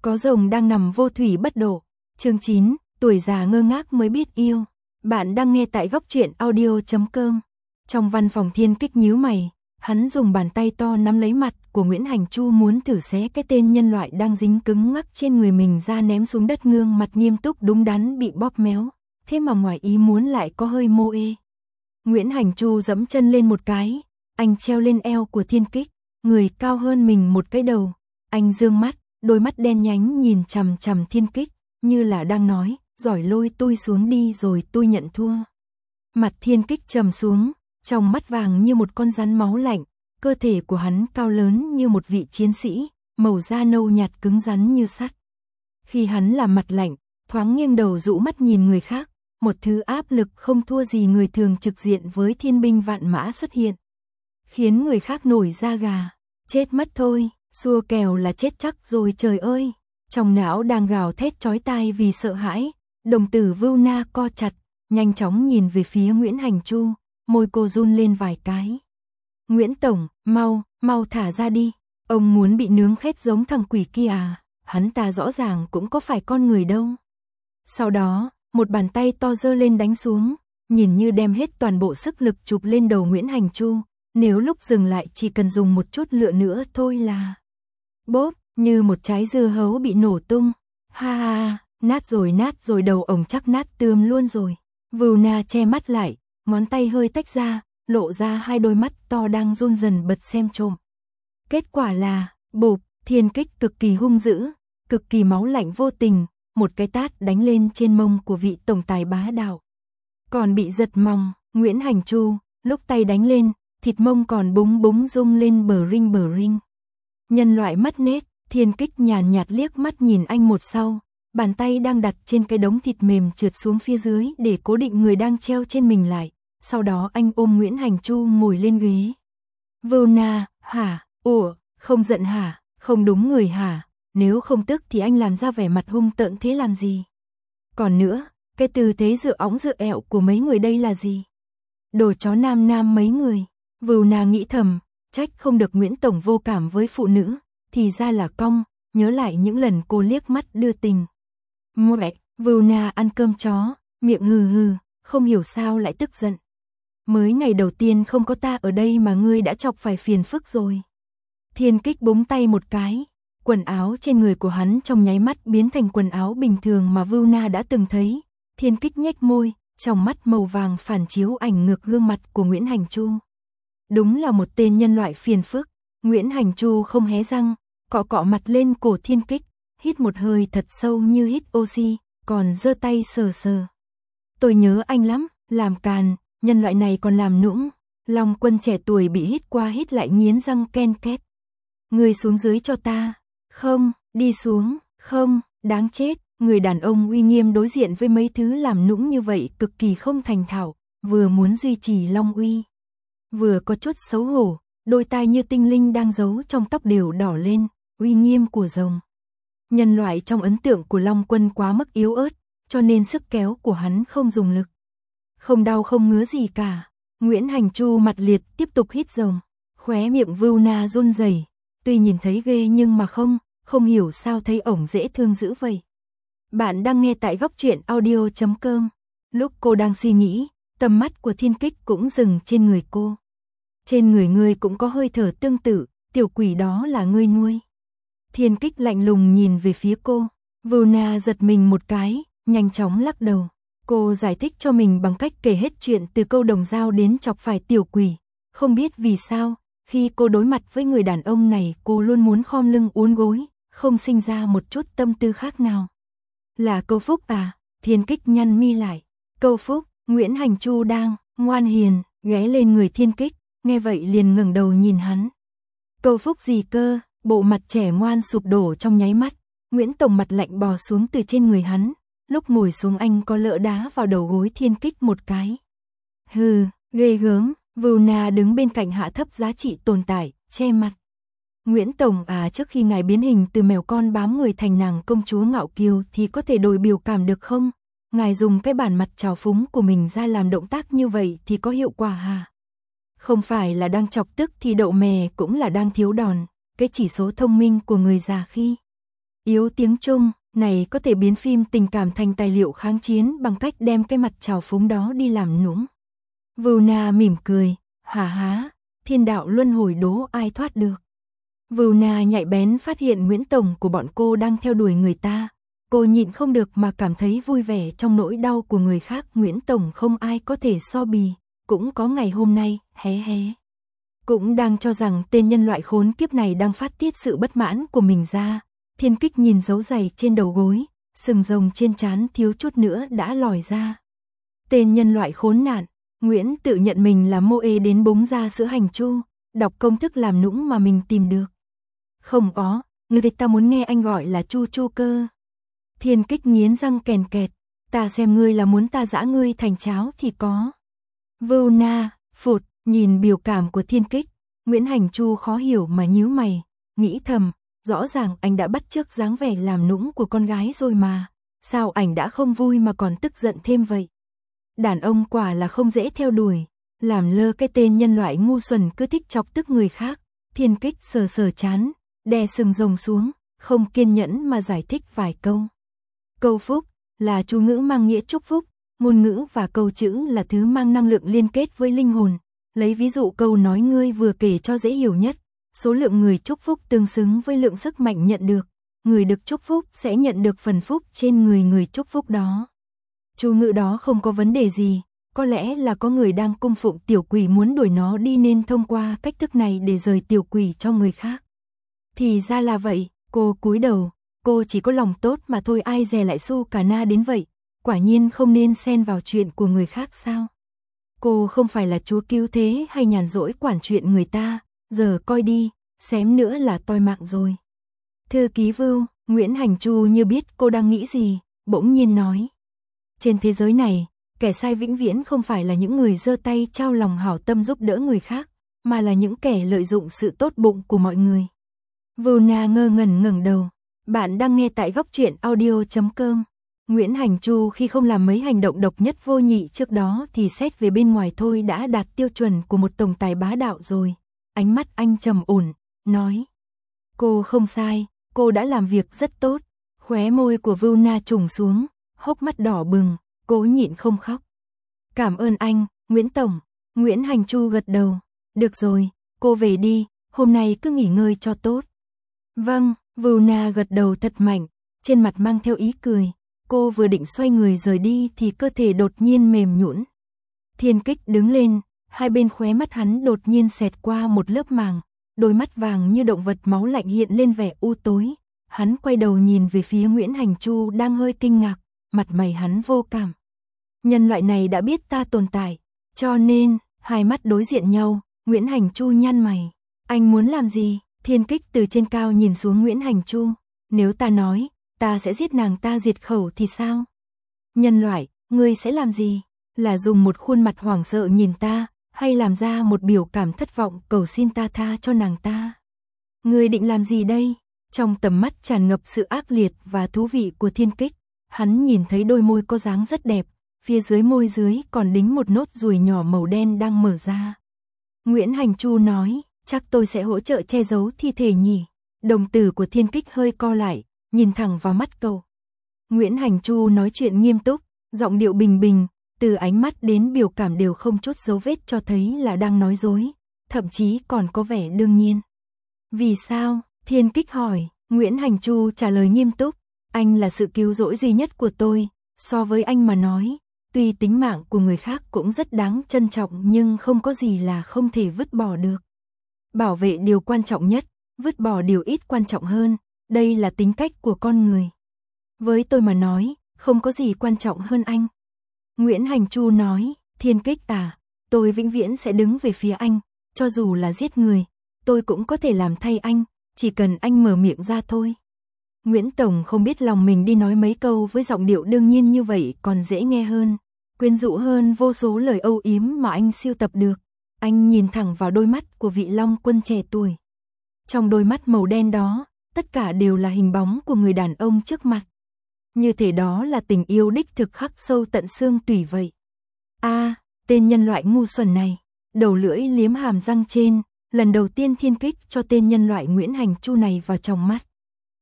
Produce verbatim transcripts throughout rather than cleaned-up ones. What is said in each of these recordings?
Có rồng đang nằm vô thủy bất độ. Chương chín, tuổi già ngơ ngác mới biết yêu. Bạn đang nghe tại góc truyện audio chấm com. Trong văn phòng Thiên Kích nhíu mày, hắn dùng bàn tay to nắm lấy mặt của Nguyễn Hành Chu muốn thử xé cái tên nhân loại đang dính cứng ngắc trên người mình ra ném xuống đất, gương mặt nghiêm túc đúng đắn bị bóp méo, thế mà ngoài ý muốn lại có hơi mô ê. Nguyễn Hành Chu giẫm chân lên một cái, anh treo lên eo của Thiên Kích, người cao hơn mình một cái đầu, anh dương mắt, đôi mắt đen nhánh nhìn chằm chằm Thiên Kích, như là đang nói, giỏi lôi tôi xuống đi rồi tôi nhận thua. Mặt Thiên Kích trầm xuống, trong mắt vàng như một con rắn máu lạnh, cơ thể của hắn cao lớn như một vị chiến sĩ, màu da nâu nhạt cứng rắn như sắt. Khi hắn làm mặt lạnh, thoáng nghiêng đầu dụ mắt nhìn người khác, một thứ áp lực không thua gì người thường trực diện với thiên binh vạn mã xuất hiện, khiến người khác nổi da gà. Chết mất thôi, xua kèo là chết chắc rồi trời ơi. Trong não đang gào thét chói tai vì sợ hãi, đồng tử Vưu Na co chặt, nhanh chóng nhìn về phía Nguyễn Hành Chu, môi cô run lên vài cái. Nguyễn Tổng, mau, mau thả ra đi, ông muốn bị nướng khét giống thằng quỷ kia à, hắn ta rõ ràng cũng có phải con người đâu. Sau đó, một bàn tay to giơ lên đánh xuống, nhìn như đem hết toàn bộ sức lực chụp lên đầu Nguyễn Hành Chu, nếu lúc dừng lại chỉ cần dùng một chút lửa nữa thôi là... Bốp, như một trái dưa hấu bị nổ tung, ha ha, nát rồi nát rồi, đầu ổng chắc nát tươm luôn rồi. Vưu Na che mắt lại, ngón tay hơi tách ra, lộ ra hai đôi mắt to đang run dần bật xem trộm. Kết quả là, bụp, Thiên Kích cực kỳ hung dữ, cực kỳ máu lạnh vô tình, một cái tát đánh lên trên mông của vị tổng tài bá đạo. Còn bị giật mông, Nguyễn Hành Chu, lúc tay đánh lên, thịt mông còn búng búng rung lên bờ rinh bờ rinh. Nhân loại mất nết, Thiên Kích nhàn nhạt liếc mắt nhìn anh một sau, bàn tay đang đặt trên cái đống thịt mềm trượt xuống phía dưới để cố định người đang treo trên mình lại. Sau đó anh ôm Nguyễn Hành Chu ngồi lên ghế. Vưu Na, hả, ủa, không giận hả, không đúng người hả, nếu không tức thì anh làm ra vẻ mặt hung tợn thế làm gì? Còn nữa, cái tư thế dựa óng dựa ẹo của mấy người đây là gì? Đồ chó nam nam mấy người. Vưu Na nghĩ thầm, trách không được Nguyễn Tổng vô cảm với phụ nữ, thì ra là cong, nhớ lại những lần cô liếc mắt đưa tình. Mẹ, Vưu Na ăn cơm chó, miệng hừ hừ, không hiểu sao lại tức giận. Mới ngày đầu tiên không có ta ở đây mà ngươi đã chọc phải phiền phức rồi. Thiên Kích búng tay một cái, quần áo trên người của hắn trong nháy mắt biến thành quần áo bình thường mà Vưu Na đã từng thấy. Thiên Kích nhếch môi, trong mắt màu vàng phản chiếu ảnh ngược gương mặt của Nguyễn Hành Chu. Đúng là một tên nhân loại phiền phức. Nguyễn Hành Chu không hé răng, cọ cọ mặt lên cổ Thiên Kích, hít một hơi thật sâu như hít oxy, còn giơ tay sờ sờ. Tôi nhớ anh lắm, làm càn, nhân loại này còn làm nũng. Long Quân trẻ tuổi bị hít qua hít lại nghiến răng ken két. Người xuống dưới cho ta. Không, đi xuống, không, đáng chết. Người đàn ông uy nghiêm đối diện với mấy thứ làm nũng như vậy cực kỳ không thành thạo, vừa muốn duy trì long uy, vừa có chút xấu hổ, đôi tai như tinh linh đang giấu trong tóc đều đỏ lên, uy nghiêm của rồng. Nhân loại trong ấn tượng của Long Quân quá mức yếu ớt, cho nên sức kéo của hắn không dùng lực. Không đau không ngứa gì cả. Nguyễn Hành Chu mặt liệt tiếp tục hít rồng, khóe miệng Vưu Na run rẩy, tuy nhìn thấy ghê nhưng mà không, không hiểu sao thấy ổng dễ thương dữ vậy. Bạn đang nghe tại góc truyện audio chấm com. Lúc cô đang suy nghĩ, tầm mắt của Thiên Kích cũng dừng trên người cô. Trên người ngươi cũng có hơi thở tương tự, tiểu quỷ đó là ngươi nuôi. Thiên Kích lạnh lùng nhìn về phía cô. Vưu Na giật mình một cái, nhanh chóng lắc đầu. Cô giải thích cho mình bằng cách kể hết chuyện từ câu đồng dao đến chọc phải tiểu quỷ. Không biết vì sao, khi cô đối mặt với người đàn ông này cô luôn muốn khom lưng uốn gối, không sinh ra một chút tâm tư khác nào. Là câu Phúc à? Thiên Kích nhăn mi lại. Câu Phúc, Nguyễn Hành Chu đang ngoan hiền ghé lên người Thiên Kích, nghe vậy liền ngẩng đầu nhìn hắn. Câu Phúc gì cơ? Bộ mặt trẻ ngoan sụp đổ trong nháy mắt. Nguyễn Tổng mặt lạnh bò xuống từ trên người hắn, lúc ngồi xuống anh có lỡ đá vào đầu gối Thiên Kích một cái. Hừ, ghê gớm. Vưu Na đứng bên cạnh hạ thấp giá trị tồn tại, che mặt. Nguyễn Tổng à, trước khi ngài biến hình từ mèo con bám người thành nàng công chúa ngạo kiều thì có thể đổi biểu cảm được không? Ngài dùng cái bản mặt trào phúng của mình ra làm động tác như vậy thì có hiệu quả hả? Không phải là đang chọc tức thì đậu mè cũng là đang thiếu đòn, cái chỉ số thông minh của người già khi Yếu tiếng Trung, này có thể biến phim tình cảm thành tài liệu kháng chiến bằng cách đem cái mặt trào phúng đó đi làm nũng. Vưu Na mỉm cười, hả há, thiên đạo luân hồi đố ai thoát được. Vưu Na nhạy bén phát hiện Nguyễn Tổng của bọn cô đang theo đuổi người ta. Cô nhịn không được mà cảm thấy vui vẻ trong nỗi đau của người khác. Nguyễn Tổng không ai có thể so bì, cũng có ngày hôm nay, hé hé. Cũng đang cho rằng tên nhân loại khốn kiếp này đang phát tiết sự bất mãn của mình ra. Thiên Kích nhìn dấu giày trên đầu gối, sừng rồng trên trán thiếu chút nữa đã lòi ra. Tên nhân loại khốn nạn, Nguyễn tự nhận mình là mô ê đến búng ra sữa hành chu, đọc công thức làm nũng mà mình tìm được. Không có, người ta muốn nghe anh gọi là chu chu cơ. Thiên Kích nghiến răng kèn kẹt, ta xem ngươi là muốn ta giã ngươi thành cháo thì có. Vưu Na, phụt, nhìn biểu cảm của Thiên Kích, Nguyễn Hành Chu khó hiểu mà nhíu mày, nghĩ thầm, rõ ràng anh đã bắt chước dáng vẻ làm nũng của con gái rồi mà, sao ảnh đã không vui mà còn tức giận thêm vậy. Đàn ông quả là không dễ theo đuổi, làm lơ cái tên nhân loại ngu xuẩn cứ thích chọc tức người khác. Thiên Kích sờ sờ chán, đè sừng rồng xuống, không kiên nhẫn mà giải thích vài câu. Câu phúc là chú ngữ mang nghĩa chúc phúc, ngôn ngữ và câu chữ là thứ mang năng lượng liên kết với linh hồn. Lấy ví dụ câu nói ngươi vừa kể cho dễ hiểu nhất, số lượng người chúc phúc tương xứng với lượng sức mạnh nhận được, người được chúc phúc sẽ nhận được phần phúc trên người người chúc phúc đó. Chú ngữ đó không có vấn đề gì, có lẽ là có người đang cung phụng tiểu quỷ muốn đuổi nó đi nên thông qua cách thức này để rời tiểu quỷ cho người khác. Thì ra là vậy, cô cúi đầu, cô chỉ có lòng tốt mà thôi, ai dè lại su cả na đến vậy, quả nhiên không nên xen vào chuyện của người khác sao. Cô không phải là chúa cứu thế hay nhàn rỗi quản chuyện người ta, giờ coi đi, xém nữa là toi mạng rồi. Thư ký Vưu, Nguyễn Hành Chu như biết cô đang nghĩ gì, bỗng nhiên nói. Trên thế giới này, kẻ sai vĩnh viễn không phải là những người giơ tay trao lòng hảo tâm giúp đỡ người khác, mà là những kẻ lợi dụng sự tốt bụng của mọi người. Vưu Na ngơ ngẩn ngẩng đầu, bạn đang nghe tại góc truyện audio chấm com. Nguyễn Hành Chu khi không làm mấy hành động độc nhất vô nhị trước đó thì xét về bên ngoài thôi đã đạt tiêu chuẩn của một tổng tài bá đạo rồi. Ánh mắt anh trầm ổn, nói. Cô không sai, cô đã làm việc rất tốt. Khóe môi của Vưu Na trùng xuống, hốc mắt đỏ bừng, cố nhịn không khóc. Cảm ơn anh, Nguyễn Tổng. Nguyễn Hành Chu gật đầu. Được rồi, cô về đi, hôm nay cứ nghỉ ngơi cho tốt. Vâng, Vưu Na gật đầu thật mạnh, trên mặt mang theo ý cười. Cô vừa định xoay người rời đi thì cơ thể đột nhiên mềm nhũn. Thiên Kích đứng lên, hai bên khóe mắt hắn đột nhiên xẹt qua một lớp màng, đôi mắt vàng như động vật máu lạnh hiện lên vẻ u tối. Hắn quay đầu nhìn về phía Nguyễn Hành Chu đang hơi kinh ngạc, mặt mày hắn vô cảm. Nhân loại này đã biết ta tồn tại, cho nên, hai mắt đối diện nhau, Nguyễn Hành Chu nhăn mày. Anh muốn làm gì? Thiên Kích từ trên cao nhìn xuống Nguyễn Hành Chu. Nếu ta nói, ta sẽ giết nàng ta diệt khẩu thì sao? Nhân loại, ngươi sẽ làm gì? Là dùng một khuôn mặt hoảng sợ nhìn ta, hay làm ra một biểu cảm thất vọng cầu xin ta tha cho nàng ta? Ngươi định làm gì đây? Trong tầm mắt tràn ngập sự ác liệt và thú vị của Thiên Kích, hắn nhìn thấy đôi môi có dáng rất đẹp, phía dưới môi dưới còn đính một nốt ruồi nhỏ màu đen đang mở ra. Nguyễn Hành Chu nói, chắc tôi sẽ hỗ trợ che giấu thi thể nhỉ? Đồng tử của Thiên Kích hơi co lại, nhìn thẳng vào mắt cậu. Nguyễn Hành Chu nói chuyện nghiêm túc, giọng điệu bình bình, từ ánh mắt đến biểu cảm đều không chút dấu vết cho thấy là đang nói dối, thậm chí còn có vẻ đương nhiên. Vì sao? Thiên Kích hỏi. Nguyễn Hành Chu trả lời nghiêm túc, anh là sự cứu rỗi duy nhất của tôi, so với anh mà nói, tuy tính mạng của người khác cũng rất đáng trân trọng nhưng không có gì là không thể vứt bỏ được. Bảo vệ điều quan trọng nhất, vứt bỏ điều ít quan trọng hơn, đây là tính cách của con người. Với tôi mà nói, không có gì quan trọng hơn anh. Nguyễn Hành Chu nói, Thiên Kích à, tôi vĩnh viễn sẽ đứng về phía anh, cho dù là giết người, tôi cũng có thể làm thay anh, chỉ cần anh mở miệng ra thôi. Nguyễn Tổng không biết lòng mình đi nói mấy câu với giọng điệu đương nhiên như vậy còn dễ nghe hơn, quyến rũ hơn vô số lời âu yếm mà anh siêu tập được. Anh nhìn thẳng vào đôi mắt của vị Long Quân trẻ tuổi. Trong đôi mắt màu đen đó, tất cả đều là hình bóng của người đàn ông trước mặt. Như thể đó là tình yêu đích thực khắc sâu tận xương tủy vậy. A, à, tên nhân loại ngu xuẩn này, đầu lưỡi liếm hàm răng trên, lần đầu tiên Thiên Kích cho tên nhân loại Nguyễn Hành Chu này vào trong mắt.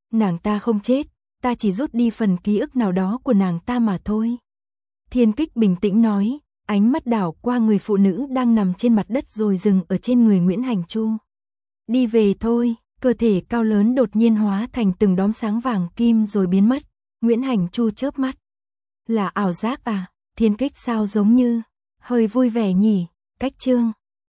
Nàng ta không chết, ta chỉ rút đi phần ký ức nào đó của nàng ta mà thôi. Thiên Kích bình tĩnh nói, ánh mắt đảo qua người phụ nữ đang nằm trên mặt đất rồi dừng ở trên người Nguyễn Hành Chu. Đi về thôi, cơ thể cao lớn đột nhiên hóa thành từng đốm sáng vàng kim rồi biến mất. Nguyễn Hành Chu chớp mắt. Là ảo giác à? Thiên Kích sao giống như hơi vui vẻ nhỉ? Cách chương